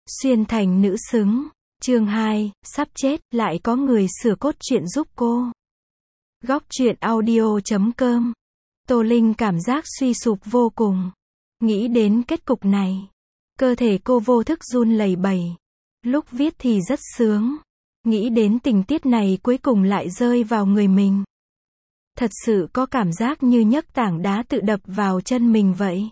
Xuyên thành nữ xứng. Chương 2, sắp chết, lại có người sửa cốt truyện giúp cô. Góc truyện audio.com. Tô Linh cảm giác suy sụp vô cùng. Nghĩ đến kết cục này, cơ thể cô vô thức run lẩy bẩy. Lúc viết thì rất sướng. Nghĩ đến tình tiết này cuối cùng lại rơi vào người mình. Thật sự có cảm giác như nhấc tảng đá tự đập vào chân mình vậy.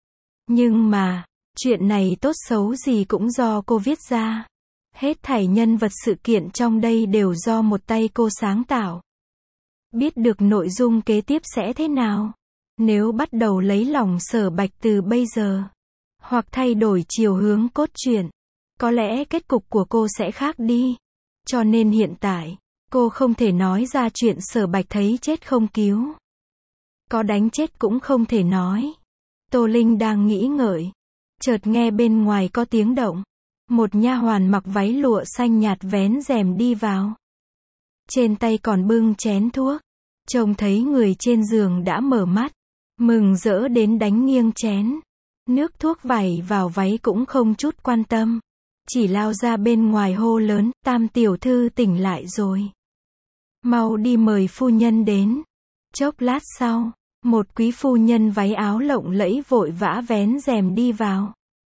Nhưng mà, chuyện này tốt xấu gì cũng do cô viết ra. Hết thảy nhân vật sự kiện trong đây đều do một tay cô sáng tạo. Biết được nội dung kế tiếp sẽ thế nào? Nếu bắt đầu lấy lòng Sở Bạch từ bây giờ, hoặc thay đổi chiều hướng cốt truyện, có lẽ kết cục của cô sẽ khác đi. Cho nên hiện tại, cô không thể nói ra chuyện Sở Bạch thấy chết không cứu. Có đánh chết cũng không thể nói. Tô Linh đang nghĩ ngợi, chợt nghe bên ngoài có tiếng động. Một nha hoàn mặc váy lụa xanh nhạt vén rèm đi vào. Trên tay còn bưng chén thuốc. Trông thấy người trên giường đã mở mắt, mừng rỡ đến đánh nghiêng chén. Nước thuốc vẩy vào váy cũng không chút quan tâm. Chỉ lao ra bên ngoài hô lớn, Tam tiểu thư tỉnh lại rồi. Mau đi mời phu nhân đến. Chốc lát sau, một quý phu nhân váy áo lộng lẫy vội vã vén rèm đi vào.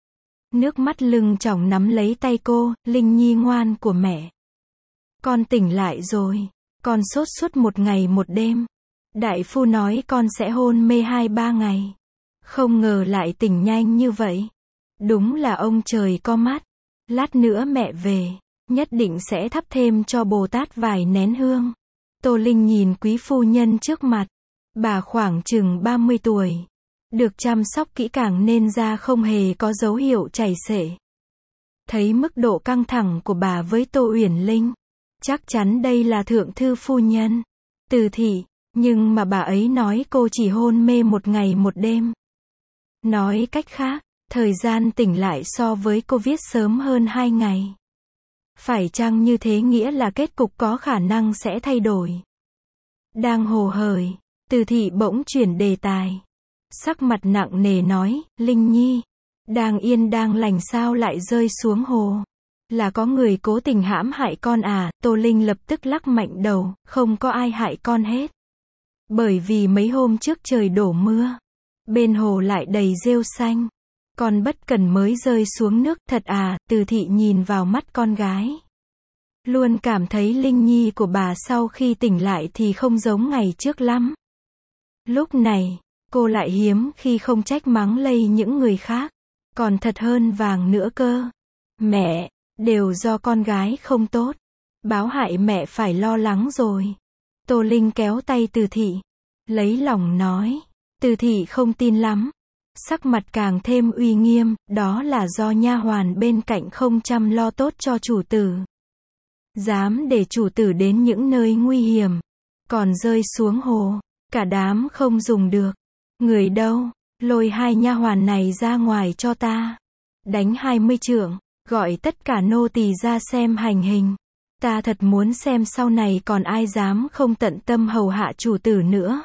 Nước mắt lưng tròng nắm lấy tay cô, Linh Nhi ngoan của mẹ. Con tỉnh lại rồi, con sốt suốt một ngày một đêm. Đại phu nói con sẽ hôn mê 2-3 ngày. Không ngờ lại tỉnh nhanh như vậy. Đúng là ông trời có mắt. Lát nữa mẹ về, nhất định sẽ thắp thêm cho Bồ Tát vài nén hương. Tô Linh nhìn quý phu nhân trước mặt. Bà khoảng chừng 30 tuổi. Được chăm sóc kỹ càng nên da không hề có dấu hiệu chảy xệ. Thấy mức độ căng thẳng của bà với Tô Uyển Linh, chắc chắn đây là thượng thư phu nhân, Từ thị, nhưng mà bà ấy nói cô chỉ hôn mê một ngày một đêm. Nói cách khác, thời gian tỉnh lại so với cô viết sớm hơn 2 ngày. Phải chăng như thế nghĩa là kết cục có khả năng sẽ thay đổi? Đang hồ hởi, Từ thị bỗng chuyển đề tài. Sắc mặt nặng nề nói, Linh Nhi, đang yên đang lành sao lại rơi xuống hồ? Là có người cố tình hãm hại con à? Tô Linh lập tức lắc mạnh đầu, không có ai hại con hết. Bởi vì mấy hôm trước trời đổ mưa, bên hồ lại đầy rêu xanh. Con bất cần mới rơi xuống nước, thật à? Từ thị nhìn vào mắt con gái. Luôn cảm thấy Linh Nhi của bà sau khi tỉnh lại thì không giống ngày trước lắm. Lúc này, cô lại hiếm khi không trách mắng lây những người khác. Còn thật hơn vàng nữa cơ. Mẹ, đều do con gái không tốt. Báo hại mẹ phải lo lắng rồi. Tô Linh kéo tay Từ thị. Lấy lòng nói. Từ thị không tin lắm. Sắc mặt càng thêm uy nghiêm, đó là do nha hoàn bên cạnh không chăm lo tốt cho chủ tử. Dám để chủ tử đến những nơi nguy hiểm. Còn rơi xuống hồ. Cả đám không dùng được. Người đâu? Lôi 2 nha hoàn này ra ngoài cho ta. Đánh 20 chưởng, gọi tất cả nô tỳ ra xem hành hình. Ta thật muốn xem sau này còn ai dám không tận tâm hầu hạ chủ tử nữa.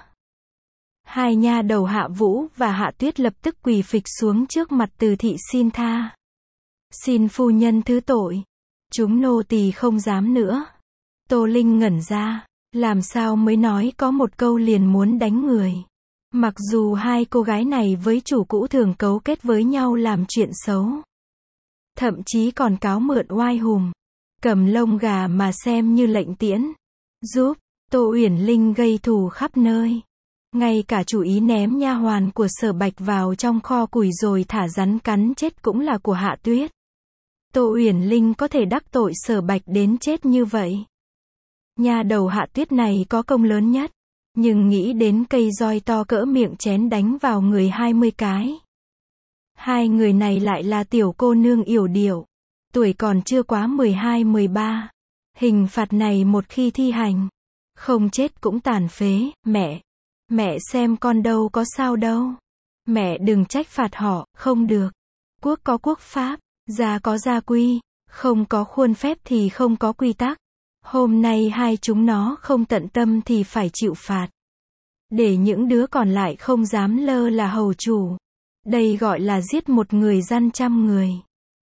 2 nha đầu Hạ Vũ và Hạ Tuyết lập tức quỳ phịch xuống trước mặt Từ thị xin tha. Xin phu nhân thứ tội. Chúng nô tỳ không dám nữa. Tô Linh ngẩn ra, làm sao mới nói có một câu liền muốn đánh người. Mặc dù 2 cô gái này với chủ cũ thường cấu kết với nhau làm chuyện xấu. Thậm chí còn cáo mượn oai hùng. Cầm lông gà mà xem như lệnh tiễn. Giúp Tô Uyển Linh gây thù khắp nơi. Ngay cả chủ ý ném nha hoàn của Sở Bạch vào trong kho củi rồi thả rắn cắn chết cũng là của Hạ Tuyết. Tô Uyển Linh có thể đắc tội Sở Bạch đến chết như vậy. Nha đầu Hạ Tuyết này có công lớn nhất. Nhưng nghĩ đến cây roi to cỡ miệng chén đánh vào người 20 cái. 2 người này lại là tiểu cô nương yểu điệu. Tuổi còn chưa quá 12-13. Hình phạt này một khi thi hành, không chết cũng tàn phế. Mẹ xem con đâu có sao đâu. Mẹ đừng trách phạt họ, không được. Quốc có quốc pháp, gia có gia quy. Không có khuôn phép thì không có quy tắc. Hôm nay 2 chúng nó không tận tâm thì phải chịu phạt. Để những đứa còn lại không dám lơ là hầu chủ. Đây gọi là giết một người gian trăm người.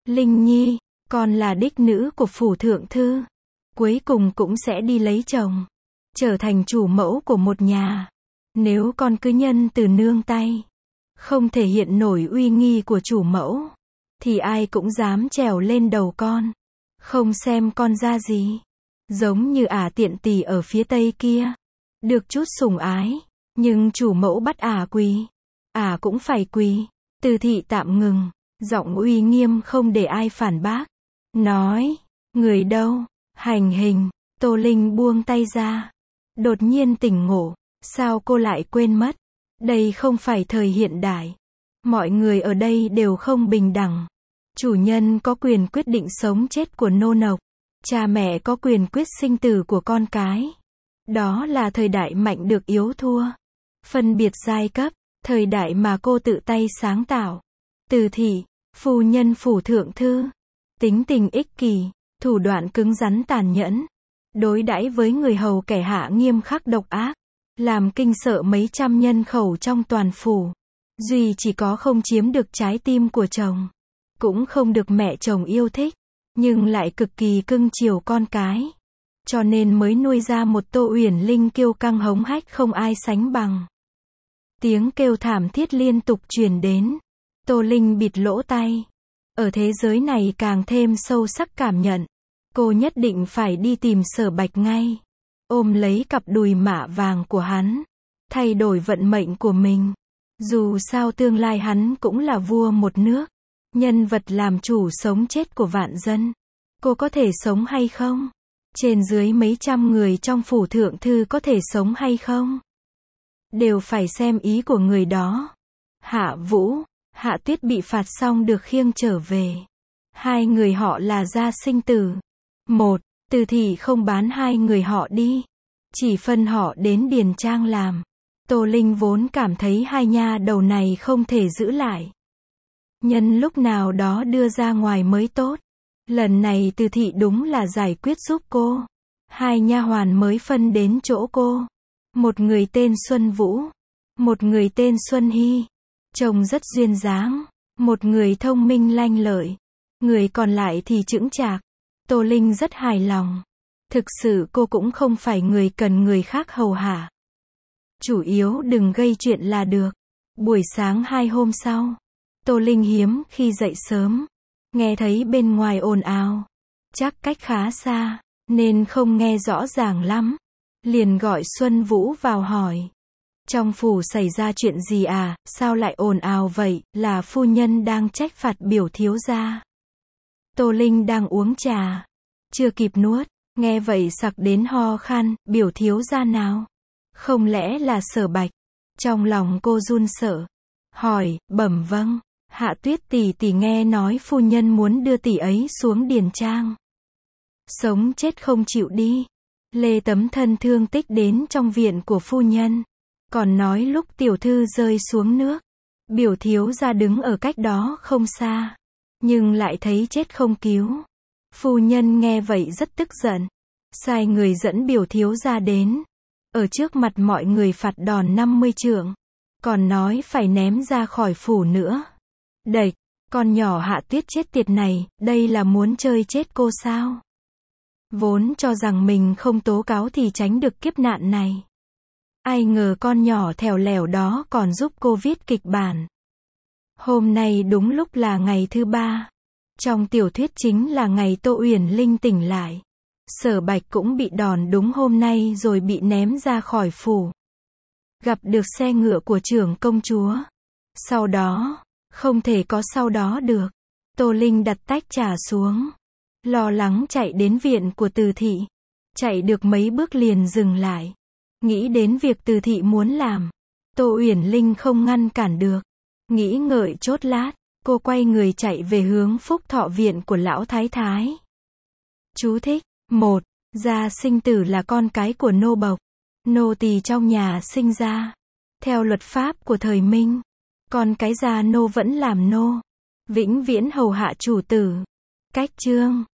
Linh Nhi, con là đích nữ của phủ thượng thư. Cuối cùng cũng sẽ đi lấy chồng. Trở thành chủ mẫu của một nhà. Nếu con cứ nhân từ nương tay. Không thể hiện nổi uy nghi của chủ mẫu. Thì ai cũng dám trèo lên đầu con. Không xem con ra gì. Giống như tiện tỳ ở phía tây kia. Được chút sủng ái. Nhưng chủ mẫu bắt quỳ. Cũng phải quỳ. Từ thị tạm ngừng. Giọng uy nghiêm không để ai phản bác. Nói. Người đâu? Hành hình. Tô Linh buông tay ra. Đột nhiên tỉnh ngộ. Sao cô lại quên mất? Đây không phải thời hiện đại. Mọi người ở đây đều không bình đẳng. Chủ nhân có quyền quyết định sống chết của nô nộc. Cha mẹ có quyền quyết sinh tử của con cái. Đó là thời đại mạnh được yếu thua. Phân biệt giai cấp. Thời đại mà cô tự tay sáng tạo. Từ thị, phu nhân phủ thượng thư. Tính tình ích kỷ. Thủ đoạn cứng rắn tàn nhẫn. Đối đãi với người hầu kẻ hạ nghiêm khắc độc ác. Làm kinh sợ mấy trăm nhân khẩu trong toàn phủ. Duy chỉ có không chiếm được trái tim của chồng. Cũng không được mẹ chồng yêu thích. Nhưng lại cực kỳ cưng chiều con cái. Cho nên mới nuôi ra một Tô Uyển Linh kiêu căng hống hách không ai sánh bằng. Tiếng kêu thảm thiết liên tục truyền đến. Tô Linh bịt lỗ tai. Ở thế giới này càng thêm sâu sắc cảm nhận. Cô nhất định phải đi tìm Sở Bạch ngay. Ôm lấy cặp đùi mạ vàng của hắn. Thay đổi vận mệnh của mình. Dù sao tương lai hắn cũng là vua một nước. Nhân vật làm chủ sống chết của vạn dân. Cô có thể sống hay không? Trên dưới mấy trăm người trong phủ thượng thư có thể sống hay không? Đều phải xem ý của người đó. Hạ Vũ, Hạ Tuyết bị phạt xong được khiêng trở về. Hai người họ là gia sinh tử. Một, Từ thị không bán hai người họ đi. Chỉ phân họ đến điền trang làm. Tô Linh vốn cảm thấy hai nha đầu này không thể giữ lại. Nhân lúc nào đó đưa ra ngoài mới tốt. Lần này Từ thị đúng là giải quyết giúp cô. Hai nha hoàn mới phân đến chỗ cô. Một người tên Xuân Vũ. Một người tên Xuân Hy. Trông rất duyên dáng. Một người thông minh lanh lợi. Người còn lại thì chững chạc. Tô Linh rất hài lòng. Thực sự cô cũng không phải người cần người khác hầu hạ. Chủ yếu đừng gây chuyện là được. Buổi sáng hai hôm sau. Tô Linh hiếm khi dậy sớm. Nghe thấy bên ngoài ồn ào. Chắc cách khá xa. Nên không nghe rõ ràng lắm. Liền gọi Xuân Vũ vào hỏi. Trong phủ xảy ra chuyện gì sao lại ồn ào vậy, là phu nhân đang trách phạt biểu thiếu gia. Tô Linh đang uống trà. Chưa kịp nuốt, nghe vậy sặc đến ho khan, biểu thiếu gia nào? Không lẽ là Sở Bạch? Trong lòng cô run sợ. Hỏi, bẩm vâng. Hạ Tuyết tỷ tỷ nghe nói phu nhân muốn đưa tỷ ấy xuống điền trang. Sống chết không chịu đi. Lê Tấm thân thương tích đến trong viện của phu nhân. Còn nói lúc tiểu thư rơi xuống nước. Biểu thiếu gia đứng ở cách đó không xa. Nhưng lại thấy chết không cứu. Phu nhân nghe vậy rất tức giận. Sai người dẫn biểu thiếu gia đến. Ở trước mặt mọi người phạt đòn 50 trượng. Còn nói phải ném ra khỏi phủ nữa. Đệch, con nhỏ Hạ Tuyết chết tiệt này, đây là muốn chơi chết cô sao? Vốn cho rằng mình không tố cáo thì tránh được kiếp nạn này. Ai ngờ con nhỏ thèo lèo đó còn giúp cô viết kịch bản. Hôm nay đúng lúc là ngày thứ 3. Trong tiểu thuyết chính là ngày Tô Uyển Linh tỉnh lại. Sở Bạch cũng bị đòn đúng hôm nay rồi bị ném ra khỏi phủ. Gặp được xe ngựa của trưởng công chúa. Sau đó, không thể có sau đó được. Tô Linh đặt tách trà xuống. Lo lắng chạy đến viện của Từ thị. Chạy được mấy bước liền dừng lại. Nghĩ đến việc Từ thị muốn làm. Tô Uyển Linh không ngăn cản được. Nghĩ ngợi chốt lát. Cô quay người chạy về hướng Phúc Thọ viện của lão thái thái. Chú thích. 1. Gia sinh tử là con cái của nô bộc. Nô tỳ trong nhà sinh ra. Theo luật pháp của thời Minh. Con cái gia nô vẫn làm nô. Vĩnh viễn hầu hạ chủ tử. Cách chương.